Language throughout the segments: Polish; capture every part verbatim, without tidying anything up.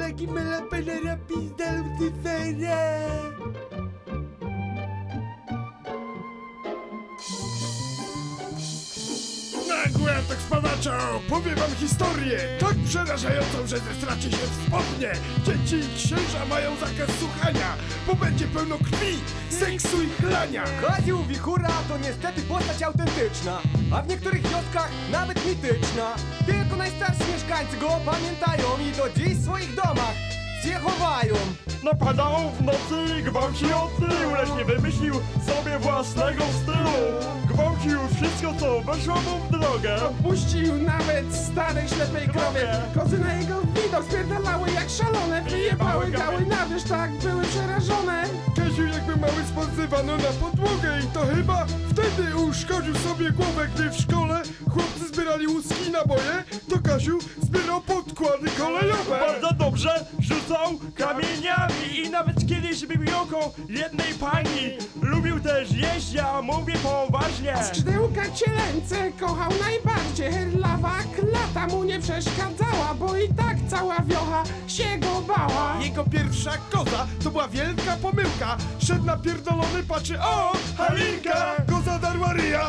lagi mela penera pizda Lucyfera. Nagły atak spadacza! Powiem wam historię tak przerażającą, że zestracie się w spodnie. Dzieci i księża mają zakaz słuchania, bo będzie pełno krwi, seksu i chlania. Kozioł Wichura to niestety postać autentyczna, a w niektórych wioskach nawet mityczna. Tylko najstarsi mieszkańcy go pamiętają i do dziś w swoich domach się chowają. Napadał w nocy i gwałcił od tyłu, lecz nie wymyślił sobie własnego stylu. Gwałcił wszystko, co weszło mu w drogę. Puścił nawet starej ślepej krowie. Kozy na jego widok spierdalały jak szalone. Wyjebały gały na wierzch, tak były przerażone. Kaziu jakby mały sponzywano na podłogę i to chyba wtedy uszkodził sobie głowę, gdy w szkole chłopcy zbierali łuski i naboje, to Kaziu zbierał podkłady kolejowe. Bardzo dobrze rzucał kamieniami i nawet kiedyś bił oko jednej pani. Lubił też jeść, ja mówię poważnie. Skrzydełka cielęce kochał najbardziej. Lawa klata mu nie przeszkadzała, bo i tak cała wiocha się go bała. Jego pierwsza koza to była wielka pomyłka. Szedł napierdolony, patrzy, o, Halinka! Koza darła ryja,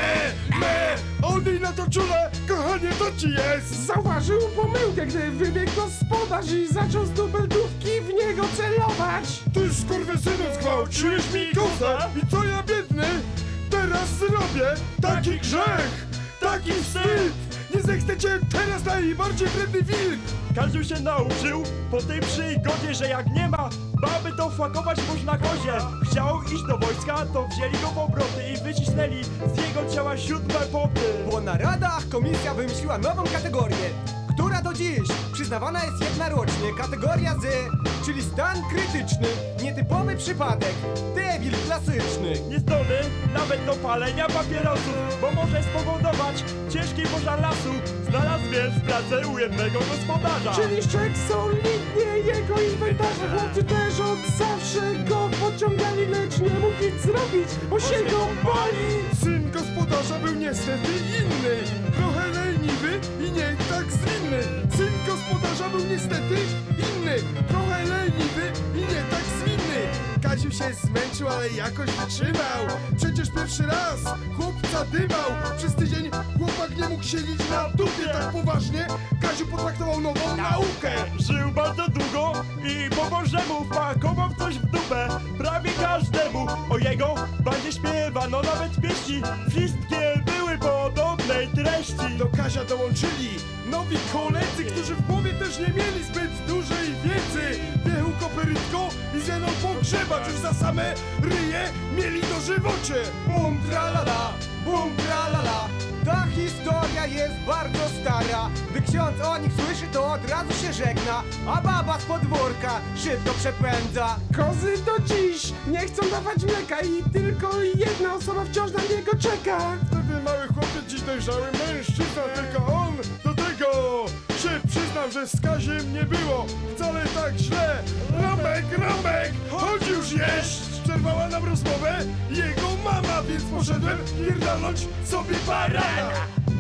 me, me. On jej na to czule, kochanie, to ci jest. Zauważył pomyłkę, gdy wybiegł gospodarz i zaczął z dubeltówki w niego celować. Ty skurwysynu, zgwałciłeś mi kozę i co ja biedny teraz zrobię? Taki grzech, taki wstyd. Nie zechcę cię teraz najbardziej wredny wilk. Kaziu się nauczył po tej przygodzie, że jak nie ma baby, to flakować można kozie. Chciał iść do wojska, to wzięli go w obroty i wycisnęli z jego ciała siódme poty. Po naradach komisja wymyśliła nową kategorię, która do dziś przyznawana jest jednorocznie. Kategoria Z, czyli stan krytyczny, nietypowy przypadek, debil klasyczny. Niezdolny nawet do palenia papierosów, bo może spowodować ciężki pożar lasu. Znalazł więc pracę u jednego gospodarza. Czyli szczek solidnie jego inwentarze. Chłopcy też od zawsze go podciągali, lecz nie mógł nic zrobić, bo się go bali. Syn gospodarza był niestety inny, trochę leniwy i nie tak zwinny. Syn gospodarza był niestety inny, trochę leniwy i nie tak zwinny. Kaziu się zmęczył, ale jakoś wytrzymał. Przecież pierwszy raz chłopca dymał. Przez tydzień chłopak nie mógł siedzieć na dupie tak poważnie. Kaziu potraktował nową naukę. Żył bardzo długo i po Bożemu wpakował coś w dupę prawie każdemu. O jego bandzie śpiewano nawet pieśni, wszystkie były podobnej treści. Do Kazia dołączyli nowi koledzy, którzy w głowie też nie mieli zbyt dużej wiedzy. Wiechu kopyrytko i Zenon pogrzebacz, już za same ryje mieli dożywocie. Bum tralala, bum tralala. Ta historia jest bardzo stara. Gdy ksiądz o nich słyszy, to od razu się żegna, a baba z podwórka szybko przepędza. Kozy do dziś nie chcą dawać mleka i tylko jedna osoba wciąż na niego czeka. Wtedy mały chłopiec, dziś dojrzały mężczyzna, tylko on do tego się przyznał, że z Kaziem nie było wcale tak źle. Romek, Romek, chodź już jeść! Przerwała nam rozmowę jego mama, więc poszedłem pierdolnąć sobie barana.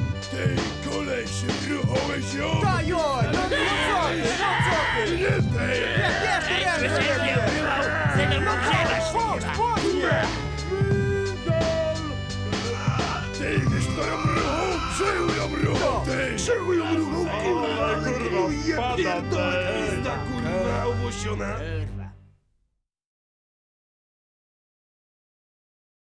Ty koleś, ruchałeś ją? Dajo, no no co ty, no co ty? Nie tej! Jak jeszcze jeden, no chodź, chodź, nie. Ty, wiesz co ją ruchą? Przejuj ją ruchą, ty! Przejuj ją ruchą, kurwa! Kurwa, Ja spada, pierdolę, ty. pizda, kurwa, owłosiona!